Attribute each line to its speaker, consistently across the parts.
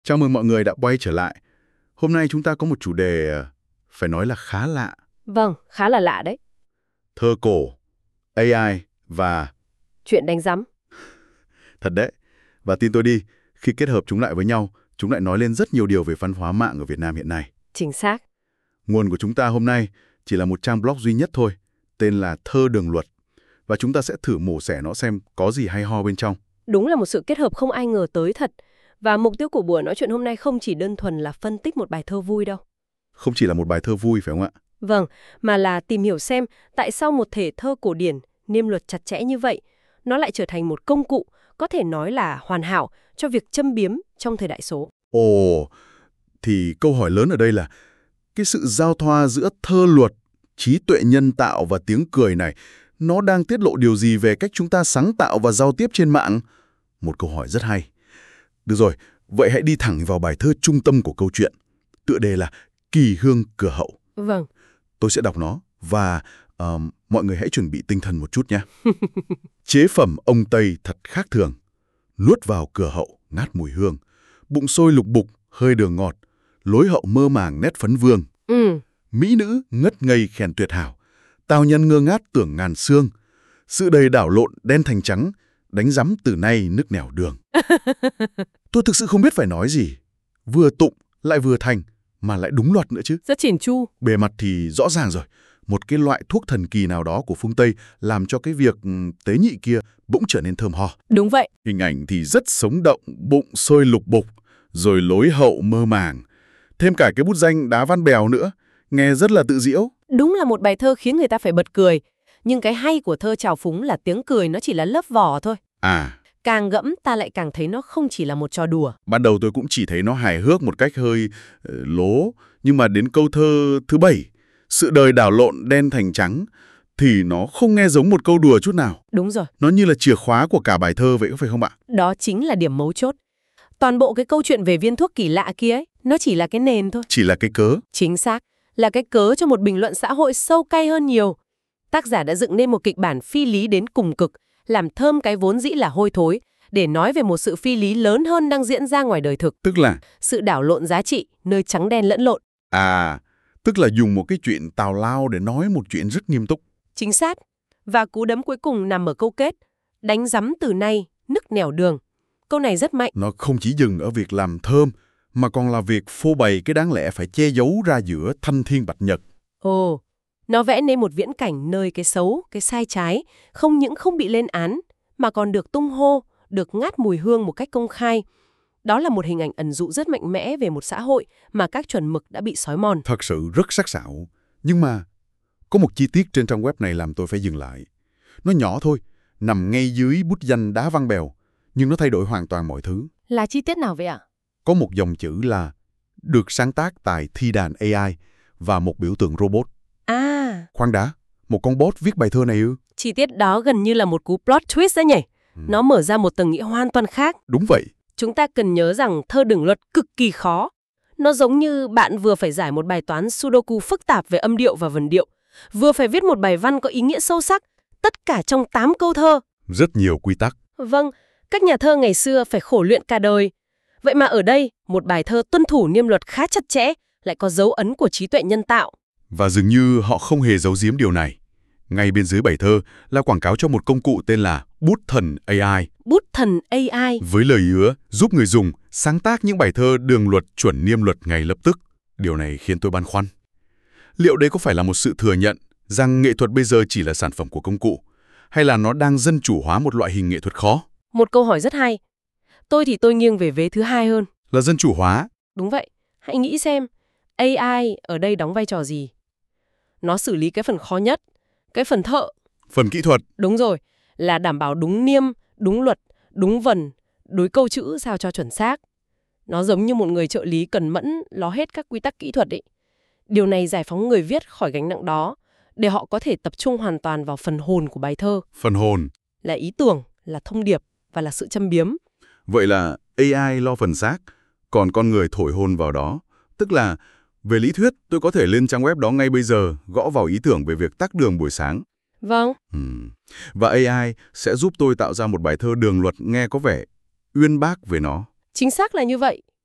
Speaker 1: Chào mừng mọi người đã quay trở lại. Hôm nay chúng ta có một chủ đề phải nói là khá lạ.
Speaker 2: Vâng, khá là lạ đấy.
Speaker 1: Thơ cổ, AI và...
Speaker 2: Chuyện đánh rắm.
Speaker 1: Thật đấy. Và tin tôi đi, khi kết hợp chúng lại với nhau, chúng lại nói lên rất nhiều điều về văn hóa mạng ở Việt Nam hiện nay.
Speaker 2: Chính xác.
Speaker 1: Nguồn của chúng ta hôm nay chỉ là một trang blog duy nhất thôi, tên là Thơ Đường Luật. Và chúng ta sẽ thử mổ xẻ nó xem có gì hay ho bên trong.
Speaker 2: Đúng là một sự kết hợp không ai ngờ tới thật. Và mục tiêu của buổi nói chuyện hôm nay không chỉ đơn thuần là phân tích một bài thơ vui đâu.
Speaker 1: Không chỉ là một bài thơ vui phải không ạ?
Speaker 2: Vâng, mà là tìm hiểu xem tại sao một thể thơ cổ điển, niêm luật chặt chẽ như vậy, nó lại trở thành một công cụ, có thể nói là hoàn hảo cho việc châm biếm trong thời đại số.
Speaker 1: Ồ, thì câu hỏi lớn ở đây là cái sự giao thoa giữa thơ luật, trí tuệ nhân tạo và tiếng cười này, nó đang tiết lộ điều gì về cách chúng ta sáng tạo và giao tiếp trên mạng? Một câu hỏi rất hay. Được rồi, vậy hãy đi thẳng vào bài thơ trung tâm của câu chuyện. Tựa đề là Kỳ Hương Cửa Hậu.
Speaker 2: Vâng.
Speaker 1: Tôi sẽ đọc nó và mọi người hãy chuẩn bị tinh thần một chút nhé. Chế phẩm ông Tây thật khác thường. Nuốt vào cửa hậu ngát mùi hương. Bụng sôi lục bục, hơi đường ngọt. Lối hậu mơ màng nét phấn vương. Mỹ nữ ngất ngây khen tuyệt hảo. Tào nhân ngơ ngát tưởng ngàn xương. Sự đầy đảo lộn đen thành trắng. Đánh rắm từ nay nước nẻo đường. Tôi thực sự không biết phải nói gì. Vừa tụng lại vừa thành, mà lại đúng luật nữa chứ.
Speaker 2: Rất chỉn chu.
Speaker 1: Bề mặt thì rõ ràng rồi. Một cái loại thuốc thần kỳ nào đó của phương Tây làm cho cái việc tế nhị kia bỗng trở nên thơm ho.
Speaker 2: Đúng vậy.
Speaker 1: Hình ảnh thì rất sống động, bụng sôi lục bục, rồi lối hậu mơ màng. Thêm cả cái bút danh Đá Văn Bèo nữa, nghe rất là tự diễu.
Speaker 2: Đúng là một bài thơ khiến người ta phải bật cười. Nhưng cái hay của thơ trào phúng là tiếng cười nó chỉ là lớp vỏ thôi. Càng gẫm ta lại càng thấy nó không chỉ là một trò đùa.
Speaker 1: Ban đầu tôi cũng chỉ thấy nó hài hước một cách hơi lố, nhưng mà đến câu thơ thứ 7, sự đời đảo lộn đen thành trắng, thì nó không nghe giống một câu đùa chút nào.
Speaker 2: Đúng rồi.
Speaker 1: Nó như là chìa khóa của cả bài thơ vậy có phải không ạ?
Speaker 2: Đó chính là điểm mấu chốt. Toàn bộ cái câu chuyện về viên thuốc kỳ lạ kia ấy, nó chỉ là cái nền thôi.
Speaker 1: Chỉ là cái cớ.
Speaker 2: Chính xác, là cái cớ cho một bình luận xã hội sâu cay hơn nhiều. Tác giả đã dựng nên một kịch bản phi lý đến cùng cực, làm thơm cái vốn dĩ là hôi thối, để nói về một sự phi lý lớn hơn đang diễn ra ngoài đời thực.
Speaker 1: Tức là?
Speaker 2: Sự đảo lộn giá trị, nơi trắng đen lẫn lộn.
Speaker 1: Tức là dùng một cái chuyện tào lao để nói một chuyện rất nghiêm túc.
Speaker 2: Chính xác. Và cú đấm cuối cùng nằm ở câu kết. Đánh rắm từ nay, nức nẻo đường. Câu này rất mạnh.
Speaker 1: Nó không chỉ dừng ở việc làm thơm, mà còn là việc phô bày cái đáng lẽ phải che giấu ra giữa thanh thiên bạch nhật.
Speaker 2: Nó vẽ nên một viễn cảnh nơi cái xấu, cái sai trái, không những không bị lên án, mà còn được tung hô, được ngát mùi hương một cách công khai. Đó là một hình ảnh ẩn dụ rất mạnh mẽ về một xã hội mà các chuẩn mực đã bị xói mòn.
Speaker 1: Thật sự rất sắc sảo. Nhưng mà, có một chi tiết trên trang web này làm tôi phải dừng lại. Nó nhỏ thôi, nằm ngay dưới bút danh Đá Văn Bèo, nhưng nó thay đổi hoàn toàn mọi thứ.
Speaker 2: Là chi tiết nào vậy ạ?
Speaker 1: Có một dòng chữ là được sáng tác tại thi đàn AI và một biểu tượng robot. Khoan đã, một con bot viết bài thơ này ư?
Speaker 2: Chi tiết đó gần như là một cú plot twist đấy nhỉ? Nó mở ra một tầng nghĩa hoàn toàn khác.
Speaker 1: Đúng vậy.
Speaker 2: Chúng ta cần nhớ rằng thơ đường luật cực kỳ khó. Nó giống như bạn vừa phải giải một bài toán Sudoku phức tạp về âm điệu và vần điệu, vừa phải viết một bài văn có ý nghĩa sâu sắc, tất cả trong 8 câu thơ.
Speaker 1: Rất nhiều quy tắc.
Speaker 2: Vâng, các nhà thơ ngày xưa phải khổ luyện cả đời. Vậy mà ở đây, một bài thơ tuân thủ niêm luật khá chặt chẽ, lại có dấu ấn của trí tuệ nhân tạo.
Speaker 1: Và dường như họ không hề giấu giếm điều này. Ngay bên dưới bài thơ là quảng cáo cho một công cụ tên là Bút Thần AI.
Speaker 2: Bút Thần AI.
Speaker 1: Với lời hứa giúp người dùng sáng tác những bài thơ đường luật chuẩn niêm luật ngay lập tức. Điều này khiến tôi băn khoăn. Liệu đây có phải là một sự thừa nhận rằng nghệ thuật bây giờ chỉ là sản phẩm của công cụ? Hay là nó đang dân chủ hóa một loại hình nghệ thuật khó?
Speaker 2: Một câu hỏi rất hay. Tôi nghiêng về vế thứ hai hơn.
Speaker 1: Là dân chủ hóa?
Speaker 2: Đúng vậy. Hãy nghĩ xem, AI ở đây đóng vai trò gì? Nó xử lý cái phần khó nhất, cái phần thợ.
Speaker 1: Phần kỹ thuật.
Speaker 2: Đúng rồi, là đảm bảo đúng niêm, đúng luật, đúng vần, đối câu chữ sao cho chuẩn xác. Nó giống như một người trợ lý cần mẫn lo hết các quy tắc kỹ thuật ấy. Điều này giải phóng người viết khỏi gánh nặng đó, để họ có thể tập trung hoàn toàn vào phần hồn của bài thơ.
Speaker 1: Phần hồn?
Speaker 2: Là ý tưởng, là thông điệp và là sự châm biếm.
Speaker 1: Vậy là AI lo phần xác, còn con người thổi hồn vào đó. Tức là, về lý thuyết, tôi có thể lên trang web đó ngay bây giờ, gõ vào ý tưởng về việc tắc đường buổi sáng.
Speaker 2: Vâng.
Speaker 1: Và AI sẽ giúp tôi tạo ra một bài thơ đường luật nghe có vẻ uyên bác về nó.
Speaker 2: Chính xác là như vậy.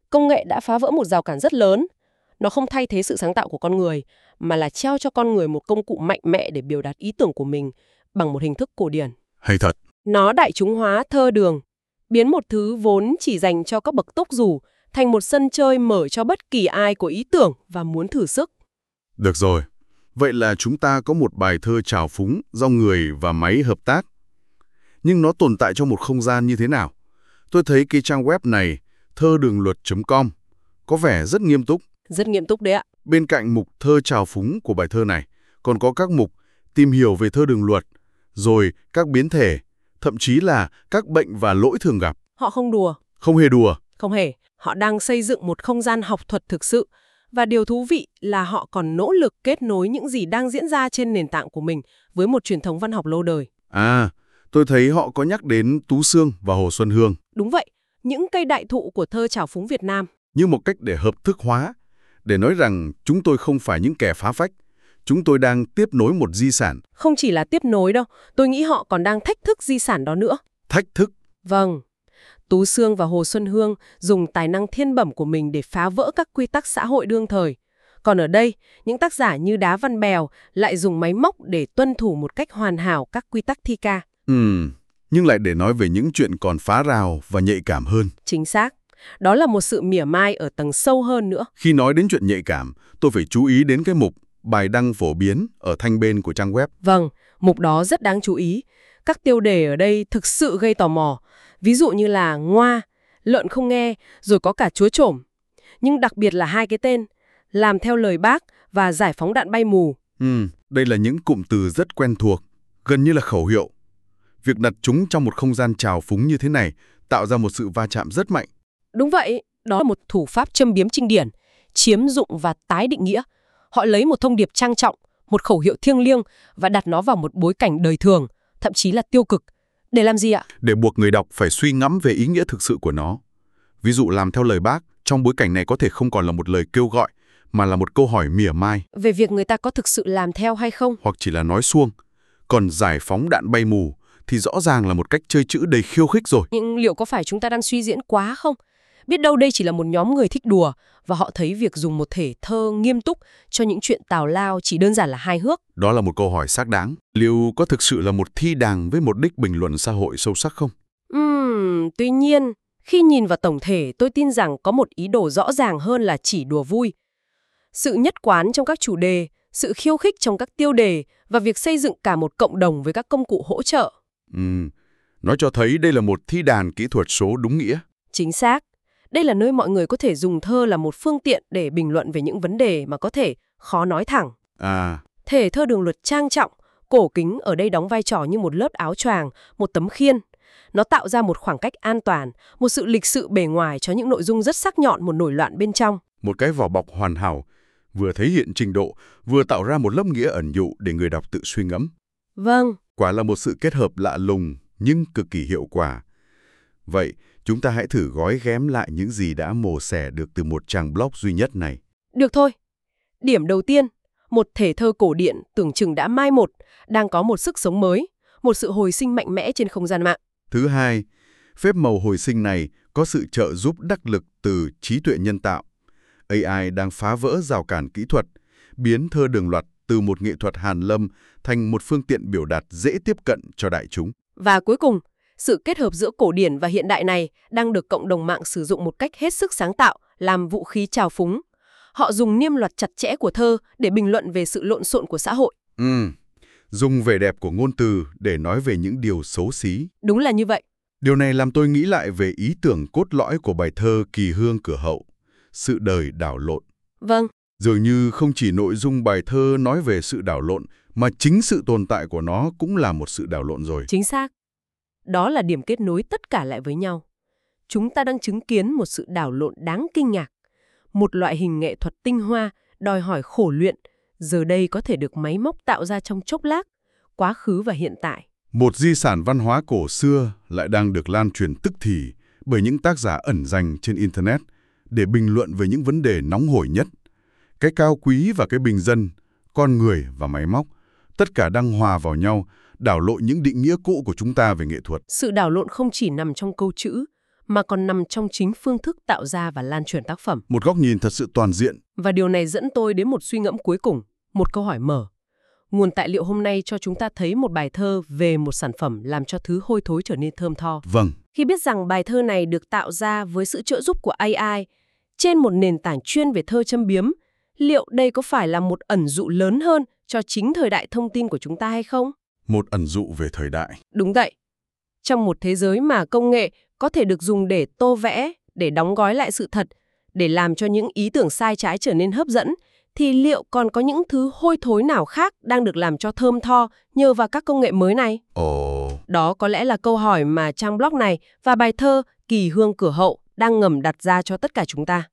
Speaker 2: Công nghệ đã phá vỡ một rào cản rất lớn. Nó không thay thế sự sáng tạo của con người, mà là trao cho con người một công cụ mạnh mẽ để biểu đạt ý tưởng của mình bằng một hình thức cổ điển.
Speaker 1: Hay thật.
Speaker 2: Nó đại chúng hóa thơ đường, biến một thứ vốn chỉ dành cho các bậc túc rủ thành một sân chơi mở cho bất kỳ ai có ý tưởng và muốn thử sức.
Speaker 1: Được rồi. Vậy là chúng ta có một bài thơ trào phúng do người và máy hợp tác. Nhưng nó tồn tại trong một không gian như thế nào? Tôi thấy cái trang web này, thơ-đường-luật.com, có vẻ rất nghiêm túc.
Speaker 2: Rất nghiêm túc đấy ạ.
Speaker 1: Bên cạnh mục thơ trào phúng của bài thơ này, còn có các mục tìm hiểu về thơ đường luật, rồi các biến thể, thậm chí là các bệnh và lỗi thường gặp.
Speaker 2: Họ không đùa.
Speaker 1: Không hề đùa.
Speaker 2: Không hề. Họ đang xây dựng một không gian học thuật thực sự. Và điều thú vị là họ còn nỗ lực kết nối những gì đang diễn ra trên nền tảng của mình với một truyền thống văn học lâu đời.
Speaker 1: À, tôi thấy họ có nhắc đến Tú Xương và Hồ Xuân Hương.
Speaker 2: Đúng vậy, những cây đại thụ của thơ trào phúng Việt Nam.
Speaker 1: Như một cách để hợp thức hóa, để nói rằng chúng tôi không phải những kẻ phá phách. Chúng tôi đang tiếp nối một di sản.
Speaker 2: Không chỉ là tiếp nối đâu, tôi nghĩ họ còn đang thách thức di sản đó nữa.
Speaker 1: Thách thức?
Speaker 2: Vâng. Tú Xương và Hồ Xuân Hương dùng tài năng thiên bẩm của mình để phá vỡ các quy tắc xã hội đương thời. Còn ở đây, những tác giả như Đá Văn Bèo lại dùng máy móc để tuân thủ một cách hoàn hảo các quy tắc thi ca.
Speaker 1: Nhưng lại để nói về những chuyện còn phá rào và nhạy cảm hơn.
Speaker 2: Chính xác. Đó là một sự mỉa mai ở tầng sâu hơn nữa.
Speaker 1: Khi nói đến chuyện nhạy cảm, tôi phải chú ý đến cái mục bài đăng phổ biến ở thanh bên của trang web.
Speaker 2: Vâng, mục đó rất đáng chú ý. Các tiêu đề ở đây thực sự gây tò mò. Ví dụ như là ngoa, lợn không nghe, rồi có cả chúa trổm. Nhưng đặc biệt là hai cái tên, làm theo lời Bác và giải phóng đạn bay mù.
Speaker 1: Đây là những cụm từ rất quen thuộc, gần như là khẩu hiệu. Việc đặt chúng trong một không gian trào phúng như thế này tạo ra một sự va chạm rất mạnh.
Speaker 2: Đúng vậy, đó là một thủ pháp châm biếm trinh điển, chiếm dụng và tái định nghĩa. Họ lấy một thông điệp trang trọng, một khẩu hiệu thiêng liêng và đặt nó vào một bối cảnh đời thường, thậm chí là tiêu cực. Để làm gì ạ?
Speaker 1: Để buộc người đọc phải suy ngẫm về ý nghĩa thực sự của nó. Ví dụ làm theo lời Bác, trong bối cảnh này có thể không còn là một lời kêu gọi, mà là một câu hỏi mỉa mai.
Speaker 2: Về việc người ta có thực sự làm theo hay không?
Speaker 1: Hoặc chỉ là nói suông. Còn giải phóng đạn bay mù thì rõ ràng là một cách chơi chữ đầy khiêu khích rồi.
Speaker 2: Nhưng liệu có phải chúng ta đang suy diễn quá không? Biết đâu đây chỉ là một nhóm người thích đùa và họ thấy việc dùng một thể thơ nghiêm túc cho những chuyện tào lao chỉ đơn giản là hài hước.
Speaker 1: Đó là một câu hỏi xác đáng. Liệu có thực sự là một thi đàng với một đích bình luận xã hội sâu sắc không?
Speaker 2: Tuy nhiên, khi nhìn vào tổng thể, tôi tin rằng có một ý đồ rõ ràng hơn là chỉ đùa vui. Sự nhất quán trong các chủ đề, sự khiêu khích trong các tiêu đề và việc xây dựng cả một cộng đồng với các công cụ hỗ trợ.
Speaker 1: Nó cho thấy đây là một thi đàn kỹ thuật số đúng nghĩa.
Speaker 2: Chính xác. Đây là nơi mọi người có thể dùng thơ là một phương tiện để bình luận về những vấn đề mà có thể khó nói thẳng. Thể thơ đường luật trang trọng, cổ kính ở đây đóng vai trò như một lớp áo choàng, một tấm khiên. Nó tạo ra một khoảng cách an toàn, một sự lịch sự bề ngoài cho những nội dung rất sắc nhọn, một nổi loạn bên trong.
Speaker 1: Một cái vỏ bọc hoàn hảo, vừa thể hiện trình độ, vừa tạo ra một lớp nghĩa ẩn dụ để người đọc tự suy ngẫm.
Speaker 2: Vâng.
Speaker 1: Quả là một sự kết hợp lạ lùng nhưng cực kỳ hiệu quả. Vậy, chúng ta hãy thử gói ghém lại những gì đã mổ xẻ được từ một trang blog duy nhất này.
Speaker 2: Được thôi. Điểm đầu tiên, một thể thơ cổ điển tưởng chừng đã mai một, đang có một sức sống mới, một sự hồi sinh mạnh mẽ trên không gian mạng.
Speaker 1: Thứ hai, phép màu hồi sinh này có sự trợ giúp đắc lực từ trí tuệ nhân tạo. AI đang phá vỡ rào cản kỹ thuật, biến thơ đường luật từ một nghệ thuật hàn lâm thành một phương tiện biểu đạt dễ tiếp cận cho đại chúng.
Speaker 2: Và cuối cùng, sự kết hợp giữa cổ điển và hiện đại này đang được cộng đồng mạng sử dụng một cách hết sức sáng tạo, làm vũ khí trào phúng. Họ dùng niêm luật chặt chẽ của thơ để bình luận về sự lộn xộn của xã hội.
Speaker 1: Dùng vẻ đẹp của ngôn từ để nói về những điều xấu xí.
Speaker 2: Đúng là như vậy.
Speaker 1: Điều này làm tôi nghĩ lại về ý tưởng cốt lõi của bài thơ Kỳ Hương Cửa Hậu, sự đời đảo lộn.
Speaker 2: Vâng.
Speaker 1: Dường như không chỉ nội dung bài thơ nói về sự đảo lộn, mà chính sự tồn tại của nó cũng là một sự đảo lộn rồi.
Speaker 2: Chính xác. Đó là điểm kết nối tất cả lại với nhau. Chúng ta đang chứng kiến một sự đảo lộn đáng kinh ngạc. Một loại hình nghệ thuật tinh hoa, đòi hỏi khổ luyện, giờ đây có thể được máy móc tạo ra trong chốc lát, quá khứ và hiện tại.
Speaker 1: Một di sản văn hóa cổ xưa lại đang được lan truyền tức thì bởi những tác giả ẩn danh trên Internet để bình luận về những vấn đề nóng hổi nhất. Cái cao quý và cái bình dân, con người và máy móc, tất cả đang hòa vào nhau, đảo lộn những định nghĩa cũ của chúng ta về nghệ thuật.
Speaker 2: Sự đảo lộn không chỉ nằm trong câu chữ, mà còn nằm trong chính phương thức tạo ra và lan truyền tác phẩm.
Speaker 1: Một góc nhìn thật sự toàn diện.
Speaker 2: Và điều này dẫn tôi đến một suy ngẫm cuối cùng, một câu hỏi mở. Nguồn tài liệu hôm nay cho chúng ta thấy một bài thơ về một sản phẩm làm cho thứ hôi thối trở nên thơm tho.
Speaker 1: Vâng.
Speaker 2: Khi biết rằng bài thơ này được tạo ra với sự trợ giúp của AI trên một nền tảng chuyên về thơ châm biếm, liệu đây có phải là một ẩn dụ lớn hơn cho chính thời đại thông tin của chúng ta hay không?
Speaker 1: Một ẩn dụ về thời đại.
Speaker 2: Đúng vậy. Trong một thế giới mà công nghệ có thể được dùng để tô vẽ, để đóng gói lại sự thật, để làm cho những ý tưởng sai trái trở nên hấp dẫn, thì liệu còn có những thứ hôi thối nào khác đang được làm cho thơm tho nhờ vào các công nghệ mới này? Đó có lẽ là câu hỏi mà trang blog này và bài thơ Kỳ Hương Cửa Hậu đang ngầm đặt ra cho tất cả chúng ta.